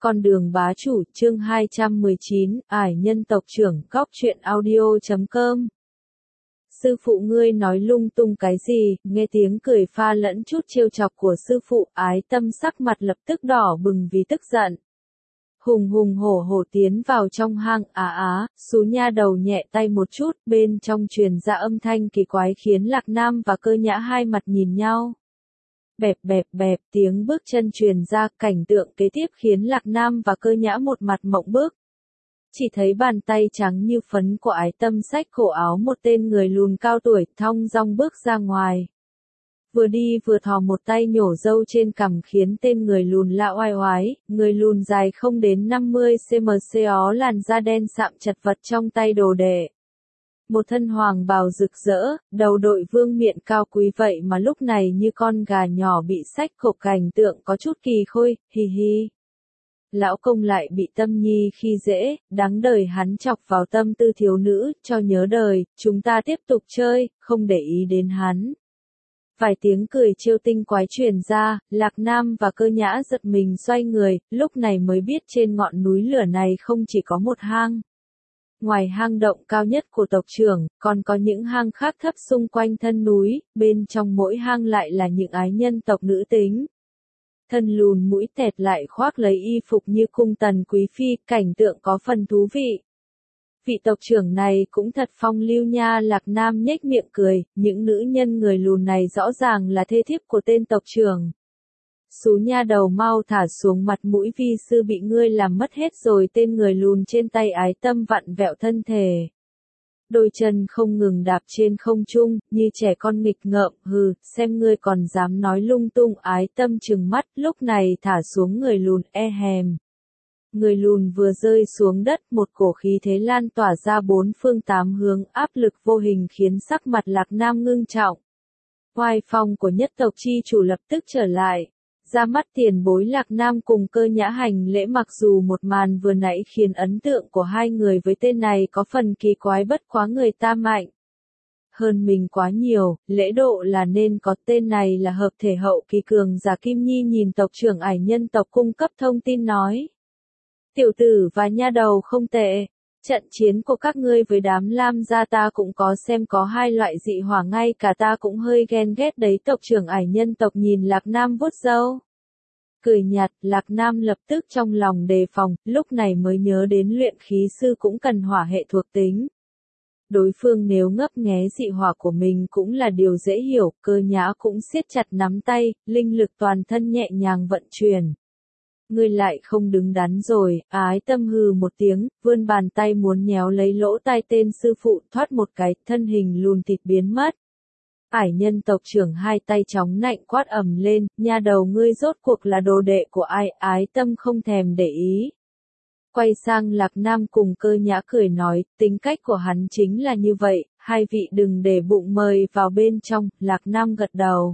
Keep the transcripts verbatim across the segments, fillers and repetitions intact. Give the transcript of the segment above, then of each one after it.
Con đường bá chủ, chương hai trăm mười chín, ải nhân tộc trưởng, góc truyện audio chấm com. Sư phụ ngươi nói lung tung cái gì, nghe tiếng cười pha lẫn chút trêu chọc của sư phụ, Ái Tâm sắc mặt lập tức đỏ bừng vì tức giận. Hùng hùng hổ hổ tiến vào trong hang, á á, Sú Nha đầu nhẹ tay một chút, bên trong truyền ra âm thanh kỳ quái khiến Lạc Nam và Cơ Nhã hai mặt nhìn nhau. Bẹp bẹp bẹp, tiếng bước chân truyền ra, cảnh tượng kế tiếp khiến Lạc Nam và Cơ Nhã một mặt mộng bức. Chỉ thấy bàn tay trắng như phấn của Ái Tâm xách cổ áo một tên người lùn cao tuổi, thong dong bước ra ngoài. Vừa đi vừa thò một tay nhổ râu trên cằm khiến tên người lùn lạ oai oái, người lùn dài không đến năm mươi xăng-ti-mét ó làn da đen sạm chật vật trong tay đồ đệ. Một thân hoàng bào rực rỡ, đầu đội vương miện cao quý vậy mà lúc này như con gà nhỏ bị xách khộp, cảnh tượng có chút kỳ khôi, hi hi. Lão công lại bị Tâm Nhi khi dễ, đáng đời hắn chọc vào tâm tư thiếu nữ, cho nhớ đời, chúng ta tiếp tục chơi, không để ý đến hắn. Vài tiếng cười trêu tinh quái truyền ra, Lạc Nam và Cơ Nhã giật mình xoay người, lúc này mới biết trên ngọn núi lửa này không chỉ có một hang. Ngoài hang động cao nhất của tộc trưởng, còn có những hang khác thấp xung quanh thân núi, bên trong mỗi hang lại là những ái nhân tộc nữ tính. Thân lùn mũi tẹt lại khoác lấy y phục như cung tần quý phi, cảnh tượng có phần thú vị. Vị tộc trưởng này cũng thật phong lưu nha. Lạc Nam nhếch miệng cười, những nữ nhân người lùn này rõ ràng là thê thiếp của tên tộc trưởng. Sú Nha đầu mau thả xuống, mặt mũi vi sư bị ngươi làm mất hết rồi. Tên người lùn trên tay Ái Tâm vặn vẹo thân thể. Đôi chân không ngừng đạp trên không trung, như trẻ con nghịch ngợm, hừ, xem ngươi còn dám nói lung tung. Ái Tâm trừng mắt, lúc này thả xuống người lùn, e hèm. Người lùn vừa rơi xuống đất, một cổ khí thế lan tỏa ra bốn phương tám hướng, áp lực vô hình khiến sắc mặt Lạc Nam ngưng trọng. Oai phong của nhất tộc chi chủ lập tức trở lại. Ra mắt tiền bối. Lạc Nam cùng Cơ Nhã hành lễ, mặc dù một màn vừa nãy khiến ấn tượng của hai người với tên này có phần kỳ quái, bất quá người ta mạnh hơn mình quá nhiều, lễ độ là nên có. Tên này là hợp thể hậu kỳ cường giả. Kim Nhi nhìn tộc trưởng ải nhân tộc cung cấp thông tin nói. Tiểu tử và nha đầu không tệ. Trận chiến của các ngươi với đám Lam gia ta cũng có xem, có hai loại dị hỏa ngay cả ta cũng hơi ghen ghét đấy. Tộc trưởng ải nhân tộc nhìn Lạc Nam vuốt râu. Cười nhạt, Lạc Nam lập tức trong lòng đề phòng, lúc này mới nhớ đến luyện khí sư cũng cần hỏa hệ thuộc tính. Đối phương nếu ngấp nghé dị hỏa của mình cũng là điều dễ hiểu. Cơ Nhã cũng siết chặt nắm tay, linh lực toàn thân nhẹ nhàng vận chuyển. Ngươi lại không đứng đắn rồi. Ái Tâm hừ một tiếng, vươn bàn tay muốn nhéo lấy lỗ tai tên sư phụ, thoát một cái, thân hình lùn thịt biến mất. Ải nhân tộc trưởng hai tay chóng nạnh quát ầm lên, nha đầu ngươi rốt cuộc là đồ đệ của ai? Ái Tâm không thèm để ý. Quay sang Lạc Nam cùng Cơ Nhã cười nói, tính cách của hắn chính là như vậy, hai vị đừng để bụng, mời vào bên trong. Lạc Nam gật đầu.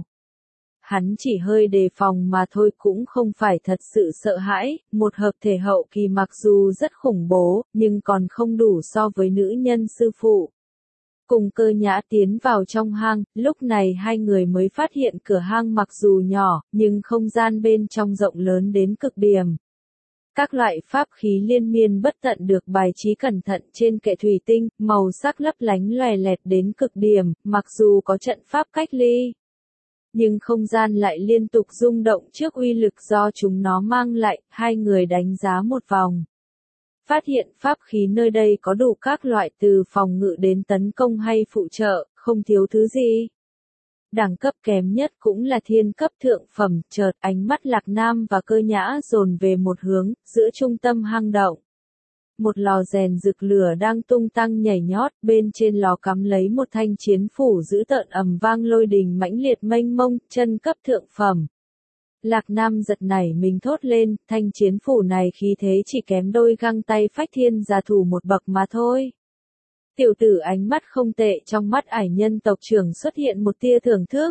Hắn chỉ hơi đề phòng mà thôi, cũng không phải thật sự sợ hãi. Một hợp thể hậu kỳ mặc dù rất khủng bố, nhưng còn không đủ so với nữ nhân sư phụ. Cùng Cơ Nhã tiến vào trong hang, lúc này hai người mới phát hiện cửa hang mặc dù nhỏ, nhưng không gian bên trong rộng lớn đến cực điểm. Các loại pháp khí liên miên bất tận được bài trí cẩn thận trên kệ thủy tinh, màu sắc lấp lánh lòe lẹt đến cực điểm. Mặc dù có trận pháp cách ly, nhưng không gian lại liên tục rung động trước uy lực do chúng nó mang lại. Hai người đánh giá một vòng, phát hiện pháp khí nơi đây có đủ các loại, từ phòng ngự đến tấn công hay phụ trợ, không thiếu thứ gì. Đẳng cấp kém nhất cũng là thiên cấp thượng phẩm. Chợt ánh mắt Lạc Nam và Cơ Nhã dồn về một hướng, giữa trung tâm hang động. Một lò rèn rực lửa đang tung tăng nhảy nhót, bên trên lò cắm lấy một thanh chiến phủ dữ tợn, ầm vang lôi đình mãnh liệt mênh mông, chân cấp thượng phẩm. Lạc Nam giật nảy mình thốt lên, thanh chiến phủ này khí thế chỉ kém đôi găng tay phách thiên giả thủ một bậc mà thôi. Tiểu tử ánh mắt không tệ, trong mắt ải nhân tộc trưởng xuất hiện một tia thưởng thức.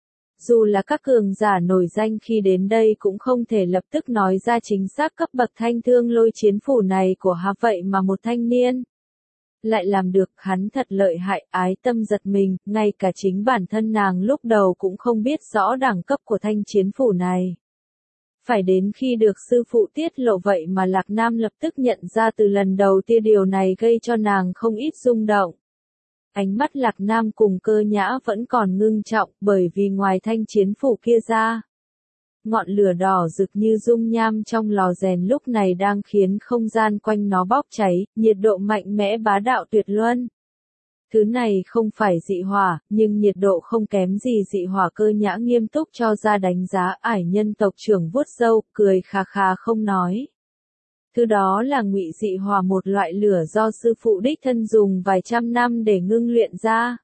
Dù là các cường giả nổi danh khi đến đây cũng không thể lập tức nói ra chính xác cấp bậc thanh thương lôi chiến phủ này của hắn, vậy mà một thanh niên lại làm được, hắn thật lợi hại. Ái Tâm giật mình, ngay cả chính bản thân nàng lúc đầu cũng không biết rõ đẳng cấp của thanh chiến phủ này. Phải đến khi được sư phụ tiết lộ vậy mà Lạc Nam lập tức nhận ra từ lần đầu tia điều này gây cho nàng không ít rung động. Ánh mắt Lạc Nam cùng Cơ Nhã vẫn còn ngưng trọng bởi vì ngoài thanh chiến phủ kia ra, ngọn lửa đỏ rực như dung nham trong lò rèn lúc này đang khiến không gian quanh nó bốc cháy, nhiệt độ mạnh mẽ bá đạo tuyệt luân. Thứ này không phải dị hỏa, nhưng nhiệt độ không kém gì dị hỏa. Cơ Nhã nghiêm túc cho ra đánh giá. Ải nhân tộc trưởng vuốt râu, cười khà khà không nói. Thứ đó là ngụy dị hỏa, một loại lửa do sư phụ đích thân dùng vài trăm năm để ngưng luyện ra.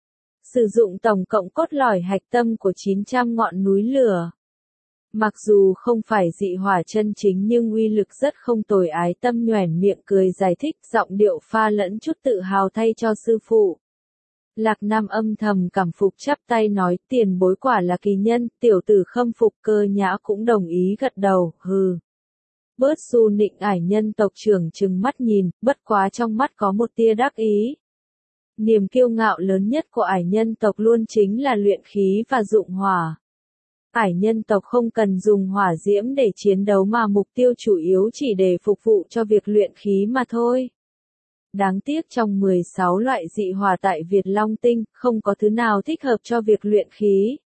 Sử dụng tổng cộng cốt lõi hạch tâm của chín trăm ngọn núi lửa. Mặc dù không phải dị hỏa chân chính nhưng uy lực rất không tồi. Ái Tâm nhoẻn miệng cười giải thích, giọng điệu pha lẫn chút tự hào thay cho sư phụ. Lạc Nam âm thầm cảm phục chắp tay nói, tiền bối quả là kỳ nhân. Tiểu tử khâm phục. Cơ Nhã cũng đồng ý gật đầu, hừ. Bớt su nịnh. Ải nhân tộc trưởng trừng mắt nhìn, bất quá trong mắt có một tia đắc ý. Niềm kiêu ngạo lớn nhất của ải nhân tộc luôn chính là luyện khí và dụng hỏa. Ải nhân tộc không cần dùng hỏa diễm để chiến đấu mà mục tiêu chủ yếu chỉ để phục vụ cho việc luyện khí mà thôi. Đáng tiếc trong mười sáu loại dị hỏa tại Việt Long Tinh, không có thứ nào thích hợp cho việc luyện khí.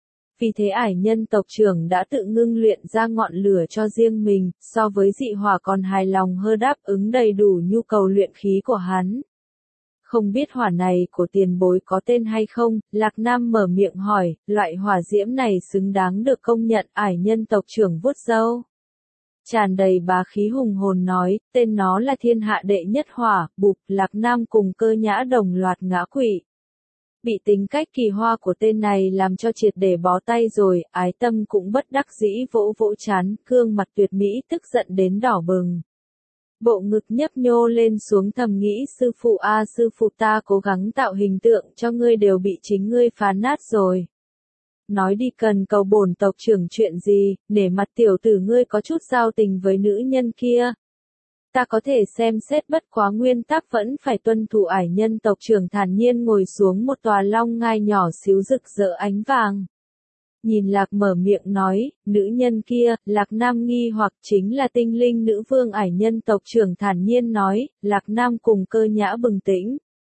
Vì thế ải nhân tộc trưởng đã tự ngưng luyện ra ngọn lửa cho riêng mình, so với dị hỏa còn hài lòng hơn, đáp ứng đầy đủ nhu cầu luyện khí của hắn. Không biết hỏa này của tiền bối có tên hay không? Lạc Nam mở miệng hỏi. Loại hỏa diễm này xứng đáng được công nhận. Ải nhân tộc trưởng vuốt râu, tràn đầy bá khí hùng hồn nói, tên nó là thiên hạ đệ nhất hỏa. Bụp. Lạc Nam cùng Cơ Nhã đồng loạt ngã quỵ. Bị tính cách kỳ hoa của tên này làm cho triệt để bó tay rồi. Ái Tâm cũng bất đắc dĩ vỗ vỗ trán, gương mặt tuyệt mỹ tức giận đến đỏ bừng. Bộ ngực nhấp nhô lên xuống, thầm nghĩ, sư phụ a à, sư phụ ta cố gắng tạo hình tượng cho ngươi đều bị chính ngươi phá nát rồi. Nói đi, cần cầu bổn tộc trưởng chuyện gì, nể mặt tiểu tử ngươi có chút giao tình với nữ nhân kia. Ta có thể xem xét, bất quá nguyên tắc vẫn phải tuân thủ. Ải nhân tộc trưởng thản nhiên ngồi xuống một tòa long ngai nhỏ xíu rực rỡ ánh vàng. Nhìn Lạc mở miệng nói, nữ nhân kia. Lạc Nam nghi hoặc, chính là tinh linh nữ vương. Ải nhân tộc trưởng thản nhiên nói. Lạc Nam cùng Cơ Nhã bừng tỉnh,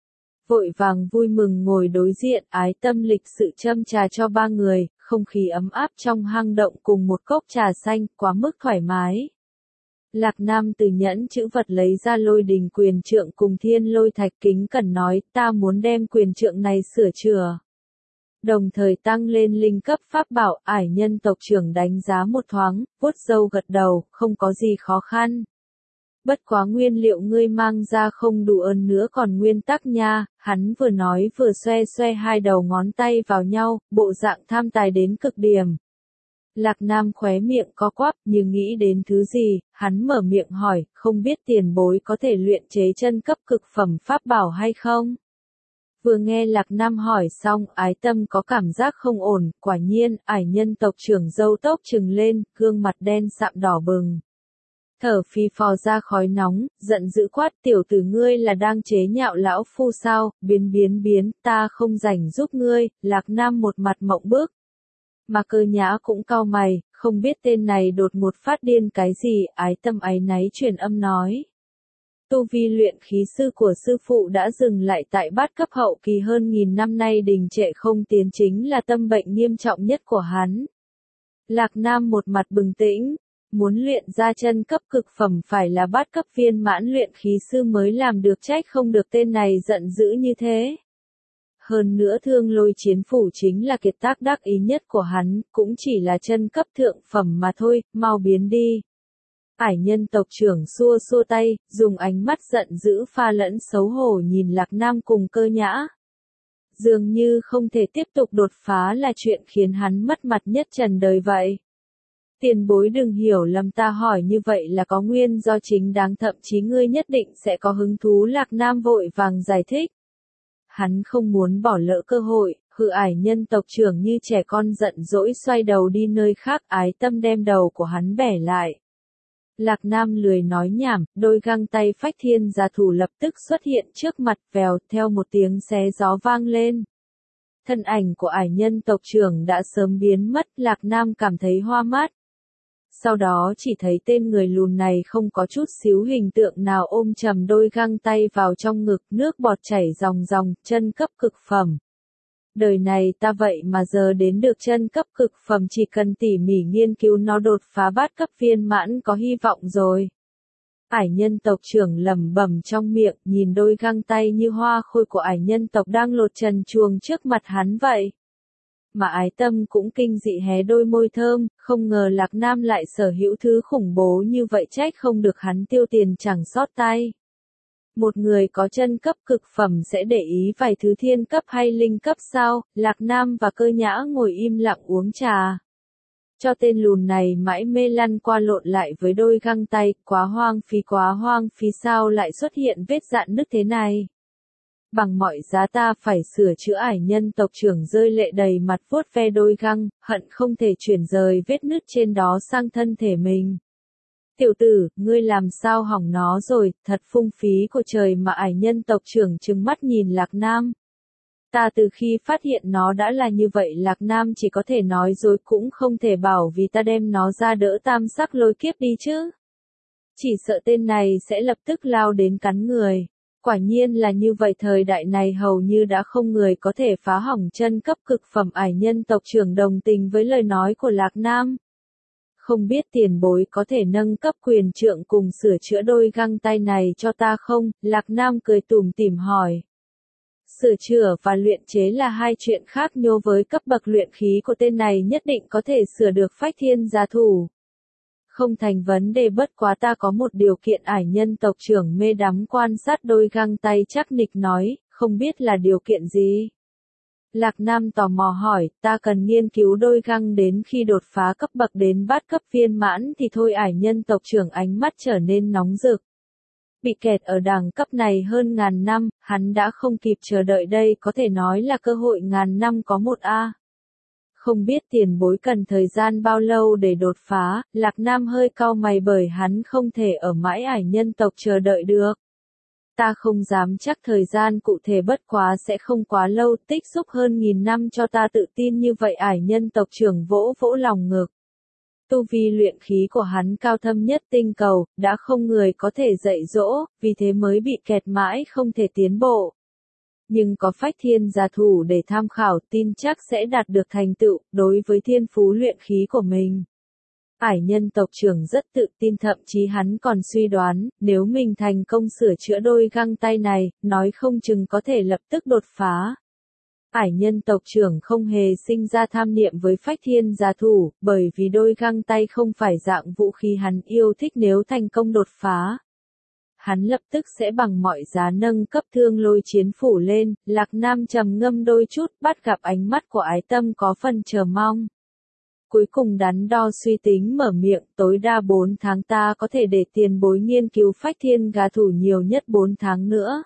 vội vàng vui mừng ngồi đối diện. Ái Tâm lịch sự châm trà cho ba người, không khí ấm áp trong hang động cùng một cốc trà xanh, quá mức thoải mái. Lạc Nam từ nhẫn chữ vật lấy ra lôi đình quyền trượng cùng thiên lôi thạch, kính cẩn nói, ta muốn đem quyền trượng này sửa chữa, đồng thời tăng lên linh cấp pháp bảo. Ải nhân tộc trưởng đánh giá một thoáng, vuốt râu gật đầu, không có gì khó khăn. Bất quá nguyên liệu ngươi mang ra không đủ, ơn nữa còn nguyên tắc nha. Hắn vừa nói vừa xoe xoe hai đầu ngón tay vào nhau, bộ dạng tham tài đến cực điểm. Lạc Nam khóe miệng co quắp, như nghĩ đến thứ gì, hắn mở miệng hỏi, không biết tiền bối có thể luyện chế chân cấp cực phẩm pháp bảo hay không? Vừa nghe Lạc Nam hỏi xong, Ái Tâm có cảm giác không ổn. Quả nhiên, ải nhân tộc trưởng râu tóc trừng lên, gương mặt đen sạm đỏ bừng. Thở phì phò ra khói nóng, giận dữ quát, tiểu tử ngươi là đang chế nhạo lão phu sao? Biến biến biến, ta không rảnh giúp ngươi. Lạc Nam một mặt mộng bức. Mà Cơ Nhã cũng cau mày, không biết tên này đột ngột phát điên cái gì. Ái Tâm áy náy truyền âm nói. Tu vi luyện khí sư của sư phụ đã dừng lại tại bát cấp hậu kỳ, hơn nghìn năm nay đình trệ không tiến, chính là tâm bệnh nghiêm trọng nhất của hắn. Lạc Nam một mặt bừng tĩnh, muốn luyện ra chân cấp cực phẩm phải là bát cấp viên mãn luyện khí sư mới làm được, trách không được tên này giận dữ như thế. Hơn nữa thương lôi chiến phủ chính là kiệt tác đắc ý nhất của hắn, cũng chỉ là chân cấp thượng phẩm mà thôi, mau biến đi. Ải nhân tộc trưởng xua xua tay, dùng ánh mắt giận dữ pha lẫn xấu hổ nhìn Lạc Nam cùng Cơ Nhã. Dường như không thể tiếp tục đột phá là chuyện khiến hắn mất mặt nhất trần đời vậy. Tiền bối đừng hiểu lầm, ta hỏi như vậy là có nguyên do chính đáng, thậm chí ngươi nhất định sẽ có hứng thú. Lạc Nam vội vàng giải thích. Hắn không muốn bỏ lỡ cơ hội. Hư ải nhân tộc trưởng như trẻ con giận dỗi xoay đầu đi nơi khác. Ái Tâm đem đầu của hắn bẻ lại. Lạc Nam lười nói nhảm, đôi găng tay phách thiên gia thủ lập tức xuất hiện trước mặt, vèo, theo một tiếng xé gió vang lên. Thân ảnh của ải nhân tộc trưởng đã sớm biến mất. Lạc Nam cảm thấy hoa mắt. Sau đó chỉ thấy tên người lùn này không có chút xíu hình tượng nào ôm chầm đôi găng tay vào trong ngực, nước bọt chảy ròng ròng, chân cấp cực phẩm. Đời này ta vậy mà giờ đến được chân cấp cực phẩm, chỉ cần tỉ mỉ nghiên cứu nó đột phá bát cấp viên mãn có hy vọng rồi. Ải nhân tộc trưởng lẩm bẩm trong miệng, nhìn đôi găng tay như hoa khôi của ải nhân tộc đang lột trần truồng trước mặt hắn vậy. Mà ái tâm cũng kinh dị hé đôi môi thơm, không ngờ Lạc Nam lại sở hữu thứ khủng bố như vậy, trách không được hắn tiêu tiền chẳng sót tay. Một người có chân cấp cực phẩm sẽ để ý vài thứ thiên cấp hay linh cấp sao? Lạc Nam và Cơ Nhã ngồi im lặng uống trà. Cho tên lùn này mãi mê lăn qua lộn lại với đôi găng tay, quá hoang phí quá hoang phí, sao lại xuất hiện vết rạn nứt thế này? Bằng mọi giá ta phải sửa chữa. Ải nhân tộc trưởng rơi lệ đầy mặt vuốt ve đôi găng, hận không thể chuyển rời vết nứt trên đó sang thân thể mình. Tiểu tử, ngươi làm sao hỏng nó rồi, thật phung phí của trời mà. Ải nhân tộc trưởng trừng mắt nhìn Lạc Nam. Ta từ khi phát hiện nó đã là như vậy. Lạc Nam chỉ có thể nói dối cũng không thể bảo vì ta đem nó ra đỡ tam sắc lôi kiếp đi chứ. Chỉ sợ tên này sẽ lập tức lao đến cắn người. Quả nhiên là như vậy, thời đại này hầu như đã không người có thể phá hỏng chân cấp cực phẩm. Ải nhân tộc trưởng đồng tình với lời nói của Lạc Nam. Không biết tiền bối có thể nâng cấp quyền trượng cùng sửa chữa đôi găng tay này cho ta không? Lạc Nam cười tủm tỉm hỏi. Sửa chữa và luyện chế là hai chuyện khác nhau, với cấp bậc luyện khí của tên này nhất định có thể sửa được phách thiên gia thủ. Không thành vấn đề, bất quá ta có một điều kiện. Ải nhân tộc trưởng mê đắm quan sát đôi găng tay chắc nịch nói, không biết là điều kiện gì? Lạc Nam tò mò hỏi, ta cần nghiên cứu đôi găng đến khi đột phá cấp bậc đến bát cấp viên mãn thì thôi. Ải nhân tộc trưởng ánh mắt trở nên nóng rực. Bị kẹt ở đẳng cấp này hơn ngàn năm, hắn đã không kịp chờ đợi, đây có thể nói là cơ hội ngàn năm có một a. Không biết tiền bối cần thời gian bao lâu để đột phá? Lạc Nam hơi cau mày bởi hắn không thể ở mãi ải nhân tộc chờ đợi được. Ta không dám chắc thời gian cụ thể, bất quá sẽ không quá lâu, tích xúc hơn nghìn năm cho ta tự tin như vậy. Ải nhân tộc trưởng vỗ vỗ lòng ngực. Tu vi luyện khí của hắn cao thâm nhất tinh cầu, đã không người có thể dạy dỗ, vì thế mới bị kẹt mãi không thể tiến bộ. Nhưng có phách thiên gia thủ để tham khảo, tin chắc sẽ đạt được thành tựu, đối với thiên phú luyện khí của mình. Ải nhân tộc trưởng rất tự tin, thậm chí hắn còn suy đoán, nếu mình thành công sửa chữa đôi găng tay này, nói không chừng có thể lập tức đột phá. Ải nhân tộc trưởng không hề sinh ra tham niệm với phách thiên gia thủ, bởi vì đôi găng tay không phải dạng vũ khí hắn yêu thích. Nếu thành công đột phá, hắn lập tức sẽ bằng mọi giá nâng cấp thương lôi chiến phủ lên. Lạc Nam trầm ngâm đôi chút, bắt gặp ánh mắt của ái tâm có phần chờ mong. Cuối cùng đắn đo suy tính mở miệng, tối đa bốn tháng ta có thể để tiền bối nghiên cứu phách thiên gà thủ, nhiều nhất bốn tháng nữa.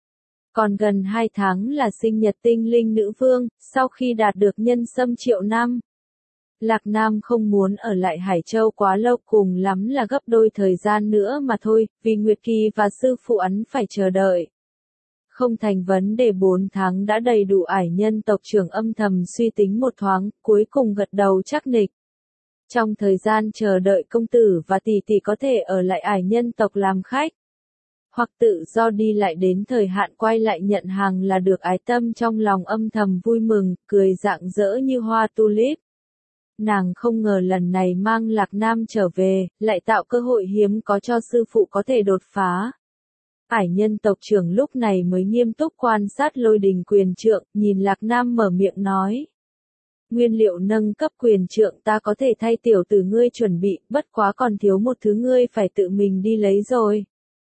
Còn gần hai tháng là sinh nhật tinh linh nữ vương, sau khi đạt được nhân sâm triệu năm. Lạc Nam không muốn ở lại Hải Châu quá lâu, cùng lắm là gấp đôi thời gian nữa mà thôi, vì Nguyệt Kỳ và sư phụ ấn phải chờ đợi. Không thành vấn đề, bốn tháng đã đầy đủ. Ải nhân tộc trưởng âm thầm suy tính một thoáng, cuối cùng gật đầu chắc nịch. Trong thời gian chờ đợi, công tử và tỷ tỷ có thể ở lại ải nhân tộc làm khách, hoặc tự do đi lại đến thời hạn quay lại nhận hàng là được. Ái tâm trong lòng âm thầm vui mừng, cười rạng rỡ như hoa tulip. Nàng không ngờ lần này mang Lạc Nam trở về, lại tạo cơ hội hiếm có cho sư phụ có thể đột phá. Ải nhân tộc trưởng lúc này mới nghiêm túc quan sát lôi đình quyền trượng, nhìn Lạc Nam mở miệng nói. Nguyên liệu nâng cấp quyền trượng ta có thể thay tiểu tử ngươi chuẩn bị, bất quá còn thiếu một thứ, ngươi phải tự mình đi lấy rồi.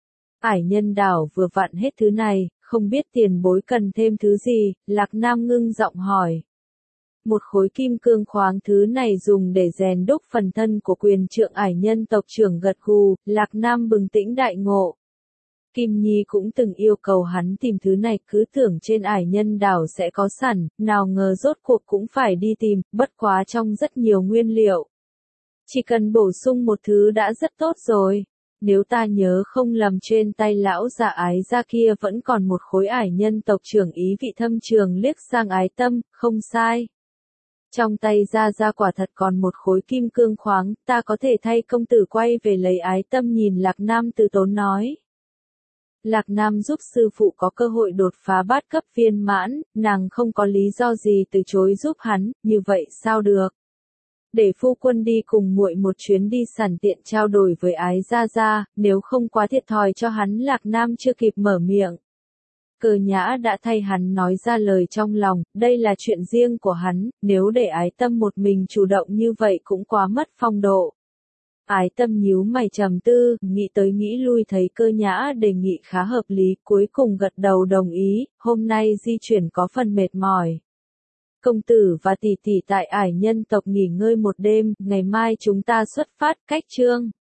Ải nhân đảo vừa vặn hết thứ này, không biết tiền bối cần thêm thứ gì? Lạc Nam ngưng giọng hỏi. Một khối kim cương khoáng, thứ này dùng để rèn đúc phần thân của quyền trượng. Ải nhân tộc trưởng gật gù, Lạc Nam bừng tỉnh đại ngộ. Kim Nhi cũng từng yêu cầu hắn tìm thứ này, cứ tưởng trên ải nhân đảo sẽ có sẵn, nào ngờ rốt cuộc cũng phải đi tìm, bất quá trong rất nhiều nguyên liệu. Chỉ cần bổ sung một thứ đã rất tốt rồi. Nếu ta nhớ không lầm, trên tay lão già ái gia kia vẫn còn một khối. Ải nhân tộc trưởng ý vị thâm trường liếc sang ái tâm, không sai. Trong tay Gia Gia quả thật còn một khối kim cương khoáng, ta có thể thay công tử quay về lấy ái tâm nhìn Lạc Nam từ tốn nói. Lạc Nam giúp sư phụ có cơ hội đột phá bát cấp viên mãn, nàng không có lý do gì từ chối giúp hắn, như vậy sao được. Để phu quân đi cùng muội một chuyến đi sẵn tiện trao đổi với ái Gia Gia, nếu không quá thiệt thòi cho hắn. Lạc Nam chưa kịp mở miệng. Cơ Nhã đã thay hắn nói ra lời trong lòng, đây là chuyện riêng của hắn, nếu để ái tâm một mình chủ động như vậy cũng quá mất phong độ. Ái tâm nhíu mày trầm tư, nghĩ tới nghĩ lui thấy Cơ Nhã đề nghị khá hợp lý, cuối cùng gật đầu đồng ý, hôm nay di chuyển có phần mệt mỏi. Công tử và tỷ tỷ tại Ải Nhân tộc nghỉ ngơi một đêm, ngày mai chúng ta xuất phát. Cách chương